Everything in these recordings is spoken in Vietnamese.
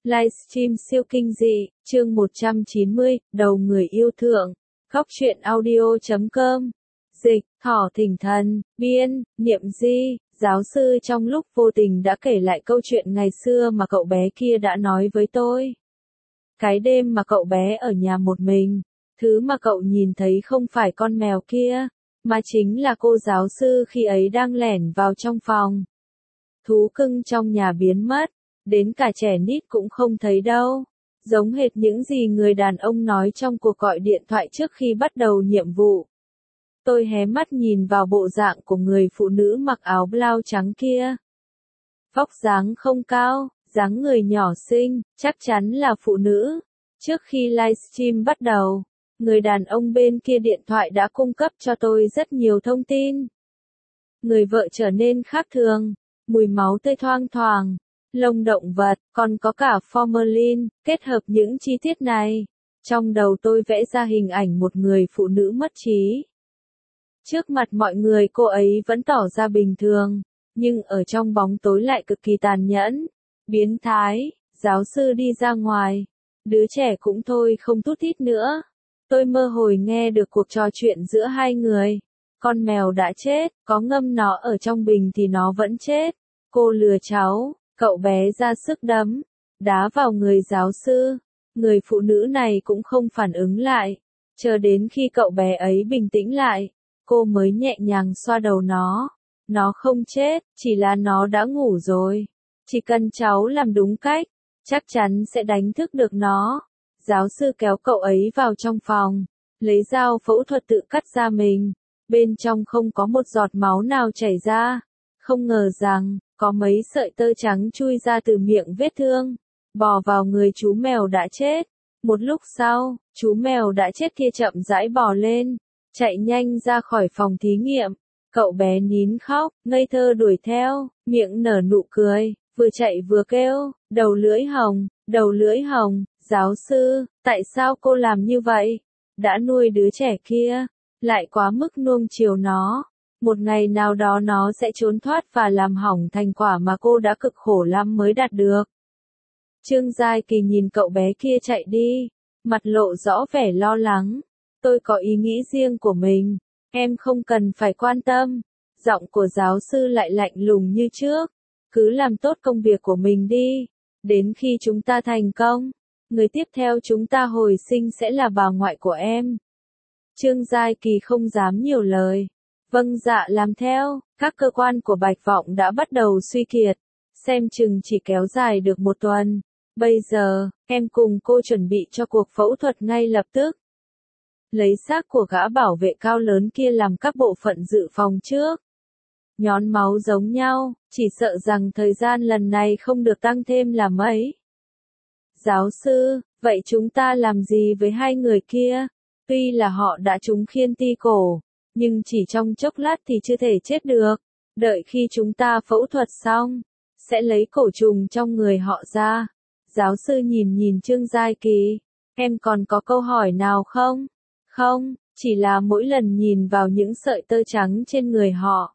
Livestream siêu kinh dị, chương 190, đầu người yêu thượng. Góc truyện audio.com. Dịch, Thỏ Thỉnh Thần, biên, Niệm Di. Giáo sư trong lúc vô tình đã kể lại câu chuyện ngày xưa mà cậu bé kia đã nói với tôi. Cái đêm mà cậu bé ở nhà một mình, thứ mà cậu nhìn thấy không phải con mèo kia, mà chính là cô giáo sư khi ấy đang lẻn vào trong phòng. Thú cưng trong nhà biến mất, đến cả trẻ nít cũng không thấy đâu. Giống hệt những gì người đàn ông nói trong cuộc gọi điện thoại trước khi bắt đầu nhiệm vụ. Tôi hé mắt nhìn vào bộ dạng của người phụ nữ mặc áo blau trắng kia. Vóc dáng không cao, dáng người nhỏ xinh, chắc chắn là phụ nữ. Trước khi livestream bắt đầu, người đàn ông bên kia điện thoại đã cung cấp cho tôi rất nhiều thông tin. Người vợ trở nên khác thường, mùi máu tươi thoang thoảng, lông động vật, còn có cả formalin, kết hợp những chi tiết này. Trong đầu tôi vẽ ra hình ảnh một người phụ nữ mất trí. Trước mặt mọi người cô ấy vẫn tỏ ra bình thường, nhưng ở trong bóng tối lại cực kỳ tàn nhẫn, biến thái. Giáo sư đi ra ngoài, đứa trẻ cũng thôi không thút thít nữa. Tôi mơ hồ nghe được cuộc trò chuyện giữa hai người. Con mèo đã chết, có ngâm nó ở trong bình thì nó vẫn chết. Cô lừa cháu, cậu bé ra sức đấm, đá vào người giáo sư. Người phụ nữ này cũng không phản ứng lại. Chờ đến khi cậu bé ấy bình tĩnh lại, cô mới nhẹ nhàng xoa đầu nó. Nó không chết, chỉ là nó đã ngủ rồi. Chỉ cần cháu làm đúng cách, chắc chắn sẽ đánh thức được nó. Giáo sư kéo cậu ấy vào trong phòng, lấy dao phẫu thuật tự cắt da mình. Bên trong không có một giọt máu nào chảy ra. Không ngờ rằng, có mấy sợi tơ trắng chui ra từ miệng vết thương, bò vào người chú mèo đã chết. Một lúc sau, chú mèo đã chết kia chậm rãi bò lên, chạy nhanh ra khỏi phòng thí nghiệm. Cậu bé nín khóc, ngây thơ đuổi theo, miệng nở nụ cười, vừa chạy vừa kêu, đầu lưỡi hồng, đầu lưỡi hồng. Giáo sư, tại sao cô làm như vậy? Đã nuôi đứa trẻ kia, lại quá mức nuông chiều nó. Một ngày nào đó nó sẽ trốn thoát và làm hỏng thành quả mà cô đã cực khổ lắm mới đạt được. Trương Giai Kỳ nhìn cậu bé kia chạy đi, mặt lộ rõ vẻ lo lắng. Tôi có ý nghĩ riêng của mình, em không cần phải quan tâm. Giọng của giáo sư lại lạnh lùng như trước. Cứ làm tốt công việc của mình đi. Đến khi chúng ta thành công, người tiếp theo chúng ta hồi sinh sẽ là bà ngoại của em. Trương Giai Kỳ không dám nhiều lời. Vâng dạ làm theo, các cơ quan của Bạch Vọng đã bắt đầu suy kiệt. Xem chừng chỉ kéo dài được một tuần. Bây giờ, em cùng cô chuẩn bị cho cuộc phẫu thuật ngay lập tức. Lấy xác của gã bảo vệ cao lớn kia làm các bộ phận dự phòng trước. Nhón máu giống nhau, chỉ sợ rằng thời gian lần này không được tăng thêm là mấy. Giáo sư, vậy chúng ta làm gì với hai người kia? Tuy là họ đã trúng khiên ti cổ, nhưng chỉ trong chốc lát thì chưa thể chết được. Đợi khi chúng ta phẫu thuật xong, sẽ lấy cổ trùng trong người họ ra. Giáo sư nhìn Trương Giai Kỳ. Em còn có câu hỏi nào không? Không, chỉ là mỗi lần nhìn vào những sợi tơ trắng trên người họ,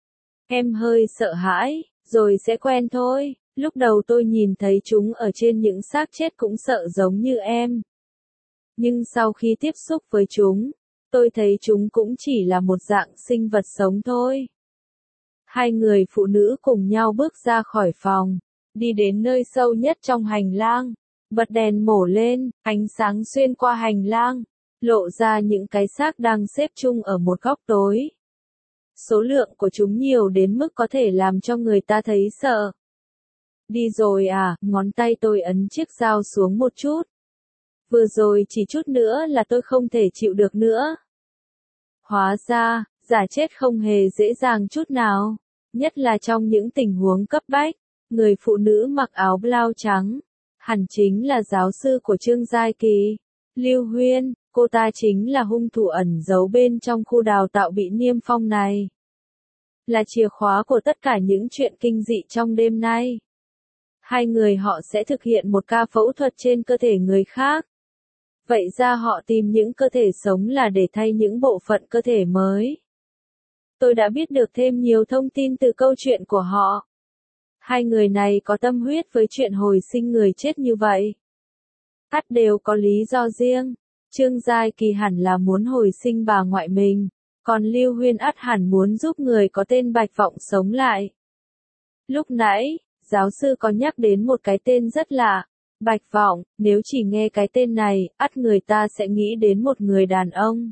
em hơi sợ hãi, rồi sẽ quen thôi. Lúc đầu tôi nhìn thấy chúng ở trên những xác chết cũng sợ giống như em. Nhưng sau khi tiếp xúc với chúng, tôi thấy chúng cũng chỉ là một dạng sinh vật sống thôi. Hai người phụ nữ cùng nhau bước ra khỏi phòng, đi đến nơi sâu nhất trong hành lang, bật đèn mổ lên, ánh sáng xuyên qua hành lang, lộ ra những cái xác đang xếp chung ở một góc tối. Số lượng của chúng nhiều đến mức có thể làm cho người ta thấy sợ. Đi rồi à, ngón tay tôi ấn chiếc dao xuống một chút. Vừa rồi chỉ chút nữa là tôi không thể chịu được nữa. Hóa ra, giả chết không hề dễ dàng chút nào. Nhất là trong những tình huống cấp bách. Người phụ nữ mặc áo blau trắng, hẳn chính là giáo sư của Trương Giai Kỳ. Lưu Huyên, cô ta chính là hung thủ ẩn giấu bên trong khu đào tạo bị niêm phong này. Là chìa khóa của tất cả những chuyện kinh dị trong đêm nay. Hai người họ sẽ thực hiện một ca phẫu thuật trên cơ thể người khác. Vậy ra họ tìm những cơ thể sống là để thay những bộ phận cơ thể mới. Tôi đã biết được thêm nhiều thông tin từ câu chuyện của họ. Hai người này có tâm huyết với chuyện hồi sinh người chết như vậy. Ắt đều có lý do riêng. Trương Giai Kỳ hẳn là muốn hồi sinh bà ngoại mình, còn Lưu Huyên ắt hẳn muốn giúp người có tên Bạch Vọng sống lại. Lúc nãy, giáo sư có nhắc đến một cái tên rất lạ, Bạch Vọng, nếu chỉ nghe cái tên này, ắt người ta sẽ nghĩ đến một người đàn ông.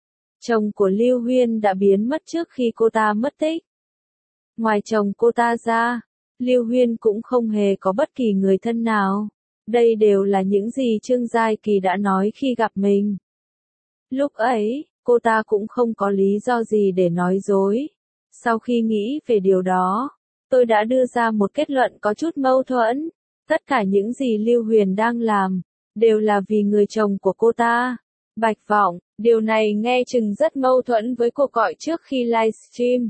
Chồng của Lưu Huyên đã biến mất trước khi cô ta mất tích. Ngoài chồng cô ta ra, Lưu Huyên cũng không hề có bất kỳ người thân nào. Đây đều là những gì Trương Giai Kỳ đã nói khi gặp mình. Lúc ấy, cô ta cũng không có lý do gì để nói dối. Sau khi nghĩ về điều đó, tôi đã đưa ra một kết luận có chút mâu thuẫn. Tất cả những gì Lưu Huyền đang làm, đều là vì người chồng của cô ta. Bạch Vọng, điều này nghe chừng rất mâu thuẫn với cuộc gọi trước khi livestream.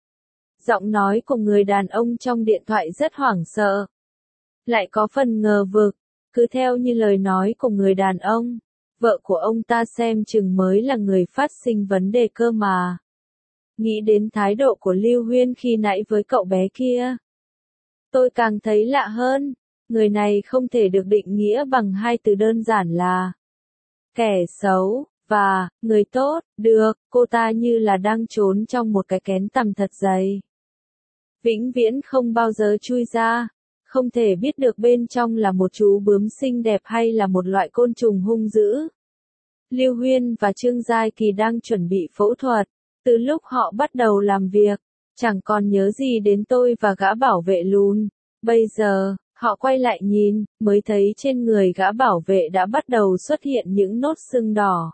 Giọng nói của người đàn ông trong điện thoại rất hoảng sợ. Lại có phần ngờ vực, cứ theo như lời nói của người đàn ông, vợ của ông ta xem chừng mới là người phát sinh vấn đề cơ mà. Nghĩ đến thái độ của Lưu Huyên khi nãy với cậu bé kia, tôi càng thấy lạ hơn, người này không thể được định nghĩa bằng hai từ đơn giản là kẻ xấu và người tốt, được, cô ta như là đang trốn trong một cái kén tằm thật dày. Vĩnh viễn không bao giờ chui ra, không thể biết được bên trong là một chú bướm xinh đẹp hay là một loại côn trùng hung dữ. Lưu Huyên và Trương Giai Kỳ đang chuẩn bị phẫu thuật, từ lúc họ bắt đầu làm việc, chẳng còn nhớ gì đến tôi và gã bảo vệ lùn. Bây giờ, họ quay lại nhìn, mới thấy trên người gã bảo vệ đã bắt đầu xuất hiện những nốt sưng đỏ.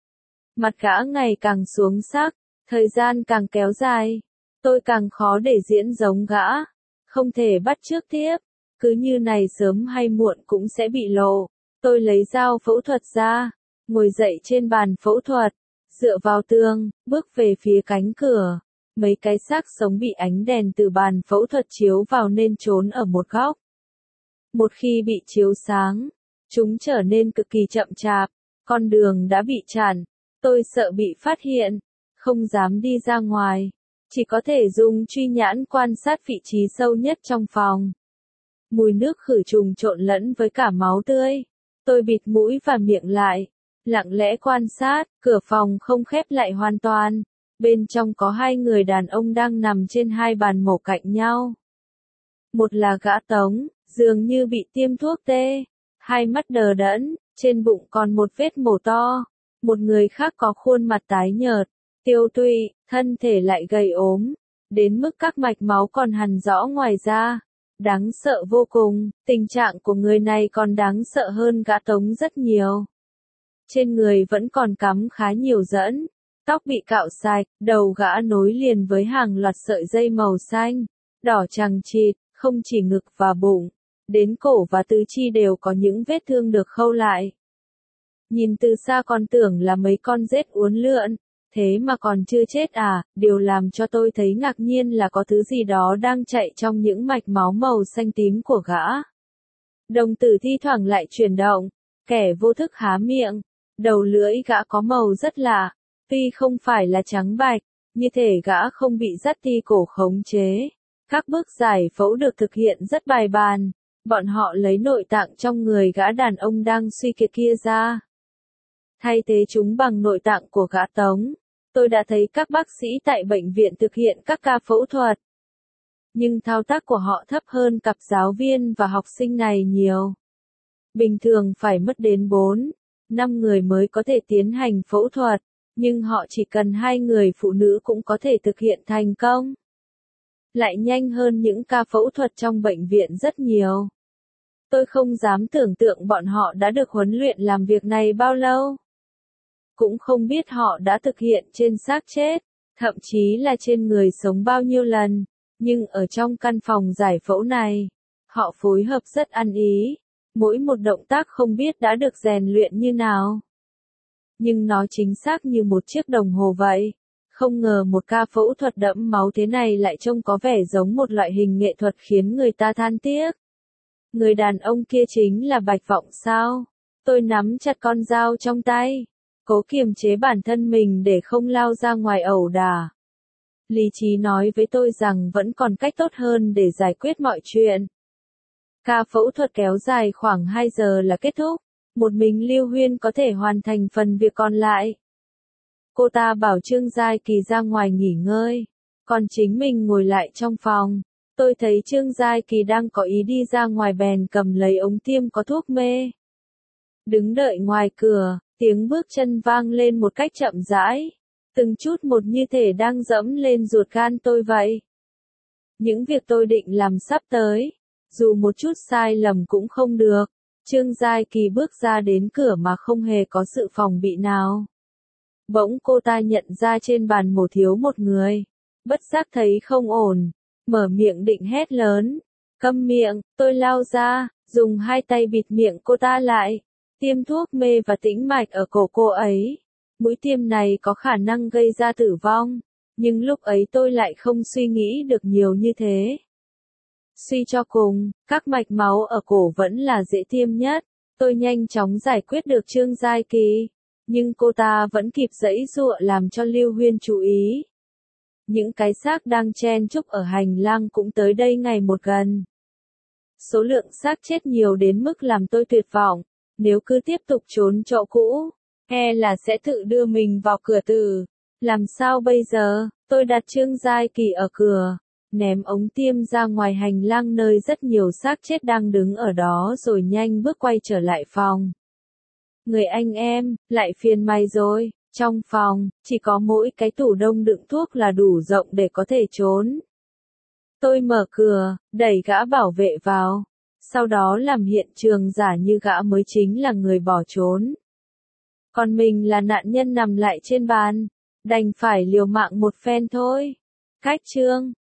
Mặt gã ngày càng xuống sắc, thời gian càng kéo dài, tôi càng khó để diễn giống gã, không thể bắt chước tiếp, cứ như này sớm hay muộn cũng sẽ bị lộ. Tôi lấy dao phẫu thuật ra, ngồi dậy trên bàn phẫu thuật, dựa vào tường, bước về phía cánh cửa. Mấy cái xác sống bị ánh đèn từ bàn phẫu thuật chiếu vào nên trốn ở một góc. Một khi bị chiếu sáng, chúng trở nên cực kỳ chậm chạp, con đường đã bị chặn, tôi sợ bị phát hiện, không dám đi ra ngoài, chỉ có thể dùng truy nhãn quan sát vị trí sâu nhất trong phòng. Mùi nước khử trùng trộn lẫn với cả máu tươi, tôi bịt mũi và miệng lại, lặng lẽ quan sát, cửa phòng không khép lại hoàn toàn. Bên trong có hai người đàn ông đang nằm trên hai bàn mổ cạnh nhau. Một là gã Tống, dường như bị tiêm thuốc tê, hai mắt đờ đẫn, trên bụng còn một vết mổ to. Một người khác có khuôn mặt tái nhợt, tiêu tụy, thân thể lại gầy ốm, đến mức các mạch máu còn hằn rõ ngoài da. Đáng sợ vô cùng, tình trạng của người này còn đáng sợ hơn gã Tống rất nhiều. Trên người vẫn còn cắm khá nhiều dẫn. Tóc bị cạo sạch, đầu gã nối liền với hàng loạt sợi dây màu xanh, đỏ chằng chịt, không chỉ ngực và bụng, đến cổ và tứ chi đều có những vết thương được khâu lại. Nhìn từ xa còn tưởng là mấy con rết uốn lượn, thế mà còn chưa chết à, điều làm cho tôi thấy ngạc nhiên là có thứ gì đó đang chạy trong những mạch máu màu xanh tím của gã. Đồng tử thi thoảng lại chuyển động, kẻ vô thức há miệng, đầu lưỡi gã có màu rất lạ. Tuy không phải là trắng bạch, như thể gã không bị dắt ti cổ khống chế. Các bước giải phẫu được thực hiện rất bài bàn, bọn họ lấy nội tạng trong người gã đàn ông đang suy kiệt kia ra. Thay thế chúng bằng nội tạng của gã Tống. Tôi đã thấy các bác sĩ tại bệnh viện thực hiện các ca phẫu thuật. Nhưng thao tác của họ thấp hơn cặp giáo viên và học sinh này nhiều. Bình thường phải mất đến 4-5 người mới có thể tiến hành phẫu thuật. Nhưng họ chỉ cần 2 người phụ nữ cũng có thể thực hiện thành công. Lại nhanh hơn những ca phẫu thuật trong bệnh viện rất nhiều. Tôi không dám tưởng tượng bọn họ đã được huấn luyện làm việc này bao lâu. Cũng không biết họ đã thực hiện trên xác chết, thậm chí là trên người sống bao nhiêu lần. Nhưng ở trong căn phòng giải phẫu này, họ phối hợp rất ăn ý. Mỗi một động tác không biết đã được rèn luyện như nào. Nhưng nó chính xác như một chiếc đồng hồ vậy. Không ngờ một ca phẫu thuật đẫm máu thế này lại trông có vẻ giống một loại hình nghệ thuật khiến người ta than tiếc. Người đàn ông kia chính là Bạch Vọng sao? Tôi nắm chặt con dao trong tay, cố kiềm chế bản thân mình để không lao ra ngoài ẩu đả. Lý trí nói với tôi rằng vẫn còn cách tốt hơn để giải quyết mọi chuyện. Ca phẫu thuật kéo dài khoảng 2 giờ là kết thúc. Một mình Lưu Huyên có thể hoàn thành phần việc còn lại. Cô ta bảo Trương Giai Kỳ ra ngoài nghỉ ngơi, còn chính mình ngồi lại trong phòng. Tôi thấy Trương Giai Kỳ đang có ý đi ra ngoài bèn cầm lấy ống tiêm có thuốc mê. Đứng đợi ngoài cửa, tiếng bước chân vang lên một cách chậm rãi, từng chút một như thể đang dẫm lên ruột gan tôi vậy. Những việc tôi định làm sắp tới, dù một chút sai lầm cũng không được. Trương Giai Kỳ bước ra đến cửa mà không hề có sự phòng bị nào. Bỗng cô ta nhận ra trên bàn mổ thiếu một người. Bất giác thấy không ổn, mở miệng định hét lớn. Câm miệng, tôi lao ra, dùng hai tay bịt miệng cô ta lại. Tiêm thuốc mê và tĩnh mạch ở cổ cô ấy. Mũi tiêm này có khả năng gây ra tử vong. Nhưng lúc ấy tôi lại không suy nghĩ được nhiều như thế. Suy cho cùng, các mạch máu ở cổ vẫn là dễ tiêm nhất. Tôi nhanh chóng giải quyết được Trương Giai Kỳ. Nhưng cô ta vẫn kịp giãy giụa làm cho Lưu Huyên chú ý. Những cái xác đang chen chúc ở hành lang cũng tới đây ngày một gần. Số lượng xác chết nhiều đến mức làm tôi tuyệt vọng. Nếu cứ tiếp tục trốn chỗ cũ, e là sẽ tự đưa mình vào cửa tử. Làm sao bây giờ? Tôi đặt Trương Giai Kỳ ở cửa, ném ống tiêm ra ngoài hành lang nơi rất nhiều xác chết đang đứng ở đó rồi nhanh bước quay trở lại phòng. Người anh em, lại phiền mày rồi. Trong phòng, chỉ có mỗi cái tủ đông đựng thuốc là đủ rộng để có thể trốn. Tôi mở cửa, đẩy gã bảo vệ vào. Sau đó làm hiện trường giả như gã mới chính là người bỏ trốn. Còn mình là nạn nhân nằm lại trên bàn. Đành phải liều mạng một phen thôi. Cách chương